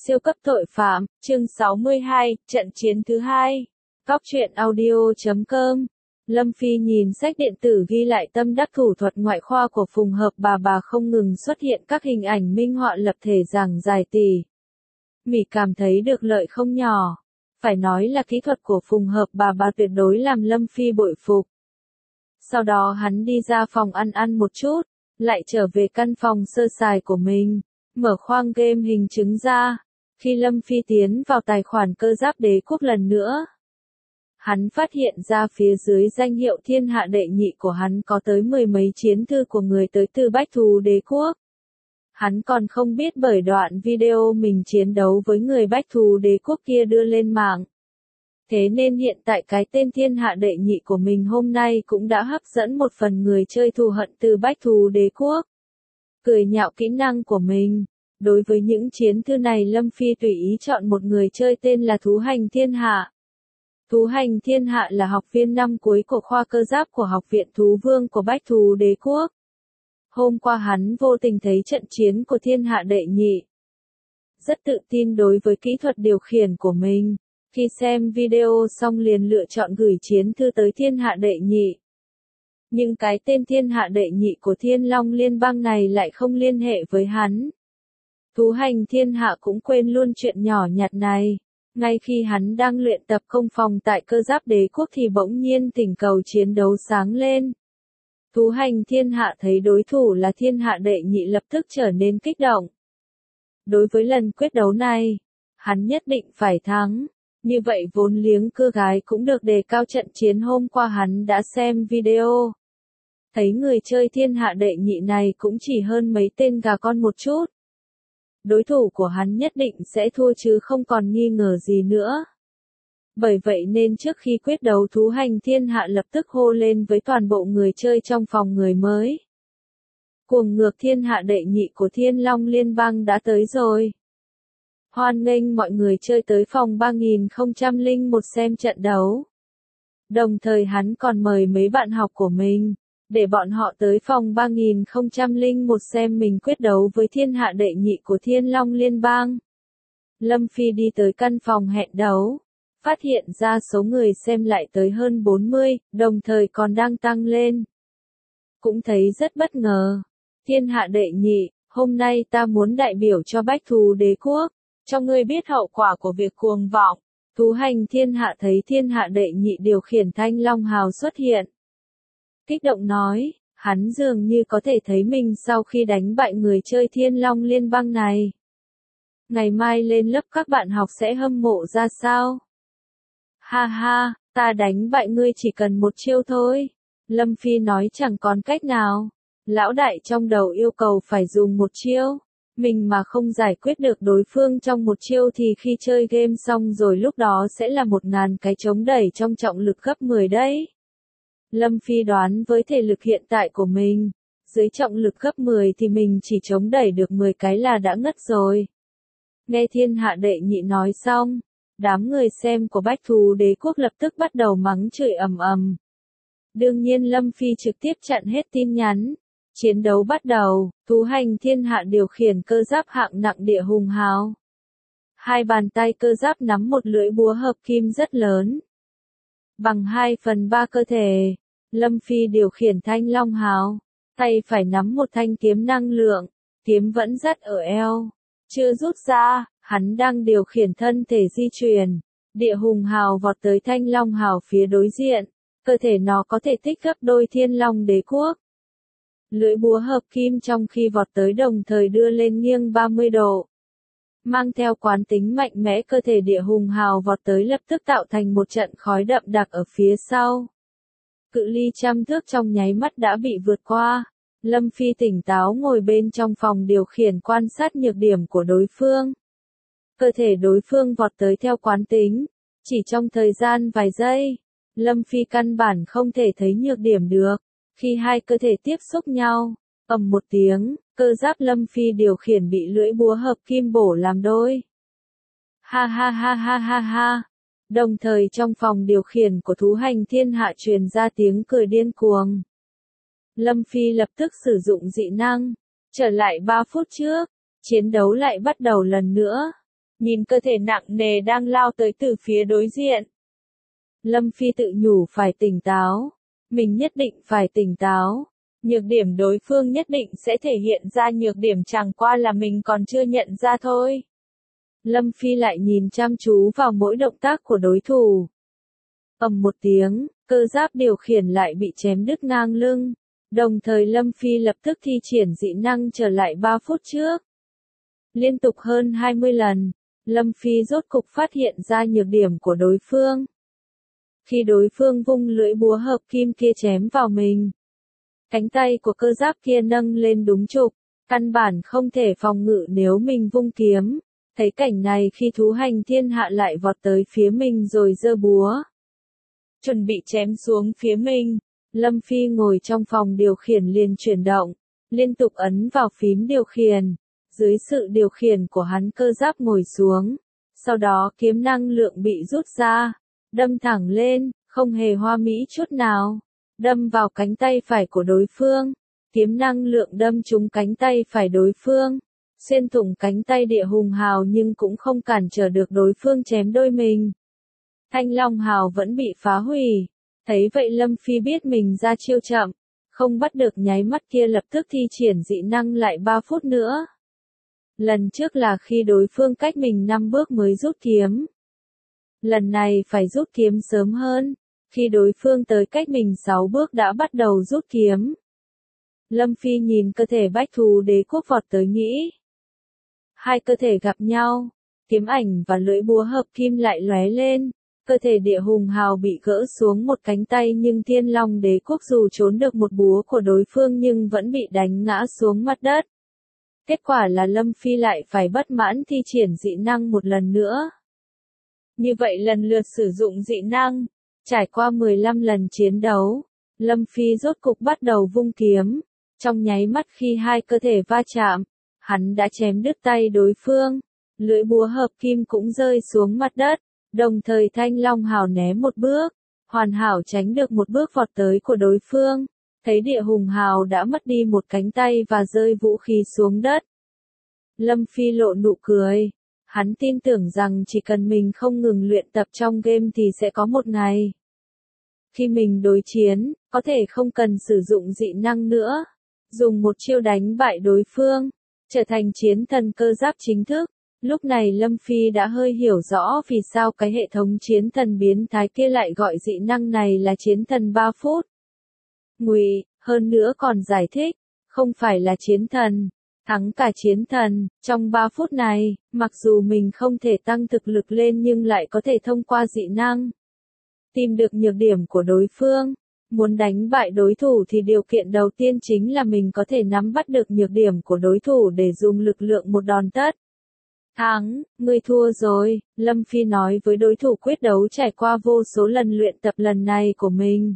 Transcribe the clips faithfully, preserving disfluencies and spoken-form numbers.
Siêu cấp tội phạm, chương sáu mươi hai, trận chiến thứ hai. Góc truyện audio chấm com. Lâm Phi nhìn sách điện tử ghi lại tâm đắc thủ thuật ngoại khoa của Phùng Hợp bà bà không ngừng xuất hiện các hình ảnh minh họa lập thể giảng dài tỉ mỉ cảm thấy được lợi không nhỏ. Phải nói là kỹ thuật của Phùng Hợp bà bà tuyệt đối làm Lâm Phi bội phục. Sau đó hắn đi ra phòng ăn ăn một chút, lại trở về căn phòng sơ sài của mình, mở khoang game hình chứng ra. Khi Lâm Phi tiến vào tài khoản cơ giáp đế quốc lần nữa, hắn phát hiện ra phía dưới danh hiệu thiên hạ đệ nhị của hắn có tới mười mấy chiến thư của người tới từ Bách Thú đế quốc. Hắn còn không biết bởi đoạn video mình chiến đấu với người Bách Thú đế quốc kia đưa lên mạng. Thế nên hiện tại cái tên thiên hạ đệ nhị của mình hôm nay cũng đã hấp dẫn một phần người chơi thù hận từ Bách Thú đế quốc. Cười nhạo kỹ năng của mình. Đối với những chiến thư này Lâm Phi tùy ý chọn một người chơi tên là Thú Hành Thiên Hạ. Thú Hành Thiên Hạ là học viên năm cuối của khoa cơ giáp của Học viện Thú Vương của Bách Thú đế quốc. Hôm qua hắn vô tình thấy trận chiến của thiên hạ đệ nhị. Rất tự tin đối với kỹ thuật điều khiển của mình. Khi xem video xong liền lựa chọn gửi chiến thư tới thiên hạ đệ nhị. Nhưng cái tên thiên hạ đệ nhị của Thiên Long Liên bang này lại không liên hệ với hắn. Thú Hành Thiên Hạ cũng quên luôn chuyện nhỏ nhặt này. Ngay khi hắn đang luyện tập công phòng tại cơ giáp đế quốc thì bỗng nhiên tình cầu chiến đấu sáng lên. Thú Hành Thiên Hạ thấy đối thủ là thiên hạ đệ nhị lập tức trở nên kích động. Đối với lần quyết đấu này, hắn nhất định phải thắng. Như vậy vốn liếng cưa gái cũng được đề cao trận chiến hôm qua hắn đã xem video. Thấy người chơi thiên hạ đệ nhị này cũng chỉ hơn mấy tên gà con một chút. Đối thủ của hắn nhất định sẽ thua chứ không còn nghi ngờ gì nữa. Bởi vậy nên trước khi quyết đấu Thú Hành Thiên Hạ lập tức hô lên với toàn bộ người chơi trong phòng người mới. Cuồng ngược thiên hạ đệ nhị của Thiên Long Liên bang đã tới rồi. Hoan nghênh mọi người chơi tới phòng ba nghìn không trăm lẻ một xem trận đấu. Đồng thời hắn còn mời mấy bạn học của mình, để bọn họ tới phòng ba nghìn không trăm lẻ một xem mình quyết đấu với thiên hạ đệ nhị của Thiên Long Liên bang. Lâm Phi đi tới căn phòng hẹn đấu, phát hiện ra số người xem lại tới hơn bốn mươi, đồng thời còn đang tăng lên. Cũng thấy rất bất ngờ. Thiên hạ đệ nhị, hôm nay ta muốn đại biểu cho Bách Thú đế quốc, cho ngươi biết hậu quả của việc cuồng vọng. Thú Hành Thiên Hạ thấy thiên hạ đệ nhị điều khiển Thanh Long Hào xuất hiện. Kích động nói, hắn dường như có thể thấy mình sau khi đánh bại người chơi Thiên Long Liên bang này. Ngày mai lên lớp các bạn học sẽ hâm mộ ra sao? Ha ha, ta đánh bại ngươi chỉ cần một chiêu thôi. Lâm Phi nói chẳng còn cách nào. Lão đại trong đầu yêu cầu phải dùng một chiêu. Mình mà không giải quyết được đối phương trong một chiêu thì khi chơi game xong rồi lúc đó sẽ là một ngàn cái chống đẩy trong trọng lực gấp mười đấy. Lâm Phi đoán với thể lực hiện tại của mình, dưới trọng lực gấp mười thì mình chỉ chống đẩy được mười cái là đã ngất rồi. Nghe thiên hạ đệ nhị nói xong, đám người xem của Bách Thú đế quốc lập tức bắt đầu mắng chửi ầm ầm. Đương nhiên Lâm Phi trực tiếp chặn hết tin nhắn. Chiến đấu bắt đầu, Thú Hành Thiên Hạ điều khiển cơ giáp hạng nặng địa hùng hào. Hai bàn tay cơ giáp nắm một lưỡi búa hợp kim rất lớn. Bằng hai phần ba cơ thể, Lâm Phi điều khiển Thanh Long Hào. Tay phải nắm một thanh kiếm năng lượng, kiếm vẫn dắt ở eo. Chưa rút ra, hắn đang điều khiển thân thể di chuyển. Địa hùng hào vọt tới Thanh Long Hào phía đối diện. Cơ thể nó có thể tích gấp đôi Thiên Long đế quốc. Lưỡi búa hợp kim trong khi vọt tới đồng thời đưa lên nghiêng ba mươi độ. Mang theo quán tính mạnh mẽ cơ thể địa hùng hào vọt tới lập tức tạo thành một trận khói đậm đặc ở phía sau. Cự ly trăm thước trong nháy mắt đã bị vượt qua. Lâm Phi tỉnh táo ngồi bên trong phòng điều khiển quan sát nhược điểm của đối phương. Cơ thể đối phương vọt tới theo quán tính. Chỉ trong thời gian vài giây, Lâm Phi căn bản không thể thấy nhược điểm được. Khi hai cơ thể tiếp xúc nhau, ầm một tiếng, cơ giáp Lâm Phi điều khiển bị lưỡi búa hợp kim bổ làm đôi. Ha ha ha ha ha ha. Đồng thời trong phòng điều khiển của Thú Hành Thiên Hạ truyền ra tiếng cười điên cuồng. Lâm Phi lập tức sử dụng dị năng. Trở lại ba phút trước, chiến đấu lại bắt đầu lần nữa. nhìn cơ thể nặng nề đang lao tới từ phía đối diện. Lâm Phi tự nhủ phải tỉnh táo, mình nhất định phải tỉnh táo. Nhược điểm đối phương nhất định sẽ thể hiện ra, nhược điểm chẳng qua là mình còn chưa nhận ra thôi. Lâm Phi lại nhìn chăm chú vào mỗi động tác của đối thủ. Ầm một tiếng, cơ giáp điều khiển lại bị chém đứt ngang lưng. Đồng thời Lâm Phi lập tức thi triển dị năng trở lại ba phút trước. Liên tục hơn hai mươi lần, Lâm Phi rốt cục phát hiện ra nhược điểm của đối phương. Khi đối phương vung lưỡi búa hợp kim kia chém vào mình, cánh tay của cơ giáp kia nâng lên đúng trục, căn bản không thể phòng ngự nếu mình vung kiếm. Thấy cảnh này khi thú hành thiên hạ lại vọt tới phía mình rồi giơ búa, chuẩn bị chém xuống phía mình, Lâm Phi ngồi trong phòng điều khiển liền chuyển động, liên tục ấn vào phím điều khiển. Dưới sự điều khiển của hắn cơ giáp ngồi xuống, sau đó kiếm năng lượng bị rút ra, đâm thẳng lên, không hề hoa mỹ chút nào, đâm vào cánh tay phải của đối phương. Kiếm năng lượng đâm trúng cánh tay phải đối phương, xuyên thủng cánh tay địa hùng hào nhưng cũng không cản trở được đối phương chém đôi mình. Thanh Long Hào vẫn bị phá hủy. Thấy vậy Lâm Phi biết mình ra chiêu chậm, không bắt được nháy mắt kia lập tức thi triển dị năng lại ba phút nữa. Lần trước là khi đối phương cách mình năm bước mới rút kiếm. Lần này phải rút kiếm sớm hơn, khi đối phương tới cách mình sáu bước đã bắt đầu rút kiếm. Lâm Phi nhìn cơ thể Bách Thú Đế Quốc vọt tới nghĩ. Hai cơ thể gặp nhau, kiếm ảnh và lưỡi búa hợp kim lại lóe lên. Cơ thể địa hùng hào bị gỡ xuống một cánh tay nhưng Thiên Long Đế Quốc dù trốn được một búa của đối phương nhưng vẫn bị đánh ngã xuống mặt đất. Kết quả là Lâm Phi lại phải bất mãn thi triển dị năng một lần nữa. Như vậy lần lượt sử dụng dị năng, trải qua mười lăm lần chiến đấu, Lâm Phi rốt cục bắt đầu vung kiếm. Trong nháy mắt khi hai cơ thể va chạm, hắn đã chém đứt tay đối phương, lưỡi búa hợp kim cũng rơi xuống mặt đất. Đồng thời Thanh Long Hào né một bước, hoàn hảo tránh được một bước vọt tới của đối phương. Thấy địa hùng hào đã mất đi một cánh tay và rơi vũ khí xuống đất. Lâm Phi lộ nụ cười. Hắn tin tưởng rằng chỉ cần mình không ngừng luyện tập trong game thì sẽ có một ngày. Khi mình đối chiến, có thể không cần sử dụng dị năng nữa. Dùng một chiêu đánh bại đối phương, trở thành chiến thần cơ giáp chính thức. Lúc này Lâm Phi đã hơi hiểu rõ vì sao cái hệ thống chiến thần biến thái kia lại gọi dị năng này là chiến thần ba phút. Ngụy, hơn nữa còn giải thích, không phải là chiến thần, thắng cả chiến thần. Trong ba phút này, mặc dù mình không thể tăng thực lực lên nhưng lại có thể thông qua dị năng tìm được nhược điểm của đối phương. Muốn đánh bại đối thủ thì điều kiện đầu tiên chính là mình có thể nắm bắt được nhược điểm của đối thủ để dùng lực lượng một đòn tất. Thắng, ngươi thua rồi, Lâm Phi nói với đối thủ quyết đấu trải qua vô số lần luyện tập lần này của mình.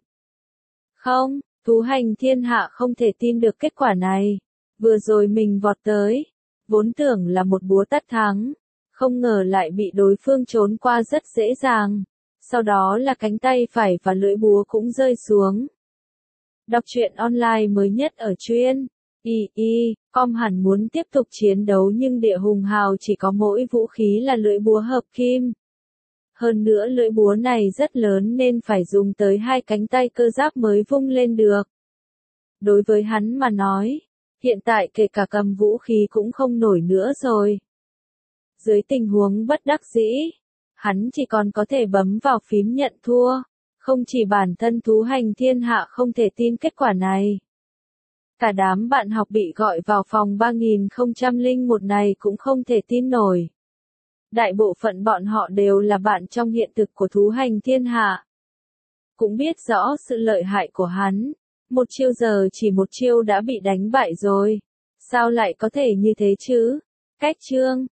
Không, thú hành thiên hạ không thể tin được kết quả này. Vừa rồi mình vọt tới, vốn tưởng là một búa tất thắng, không ngờ lại bị đối phương trốn qua rất dễ dàng. Sau đó là cánh tay phải và lưỡi búa cũng rơi xuống. Đọc truyện online mới nhất ở truyện i i com hẳn muốn tiếp tục chiến đấu nhưng địa hùng hào chỉ có mỗi vũ khí là lưỡi búa hợp kim. Hơn nữa lưỡi búa này rất lớn nên phải dùng tới hai cánh tay cơ giáp mới vung lên được. Đối với hắn mà nói, hiện tại kể cả cầm vũ khí cũng không nổi nữa rồi. Dưới tình huống bất đắc dĩ, hắn chỉ còn có thể bấm vào phím nhận thua. Không chỉ bản thân thú hành thiên hạ không thể tin kết quả này. Cả đám bạn học bị gọi vào phòng ba nghìn không trăm lẻ một này cũng không thể tin nổi. Đại bộ phận bọn họ đều là bạn trong hiện thực của thú hành thiên hạ. Cũng biết rõ sự lợi hại của hắn. Một chiêu giờ chỉ một chiêu đã bị đánh bại rồi. Sao lại có thể như thế chứ? Cách chương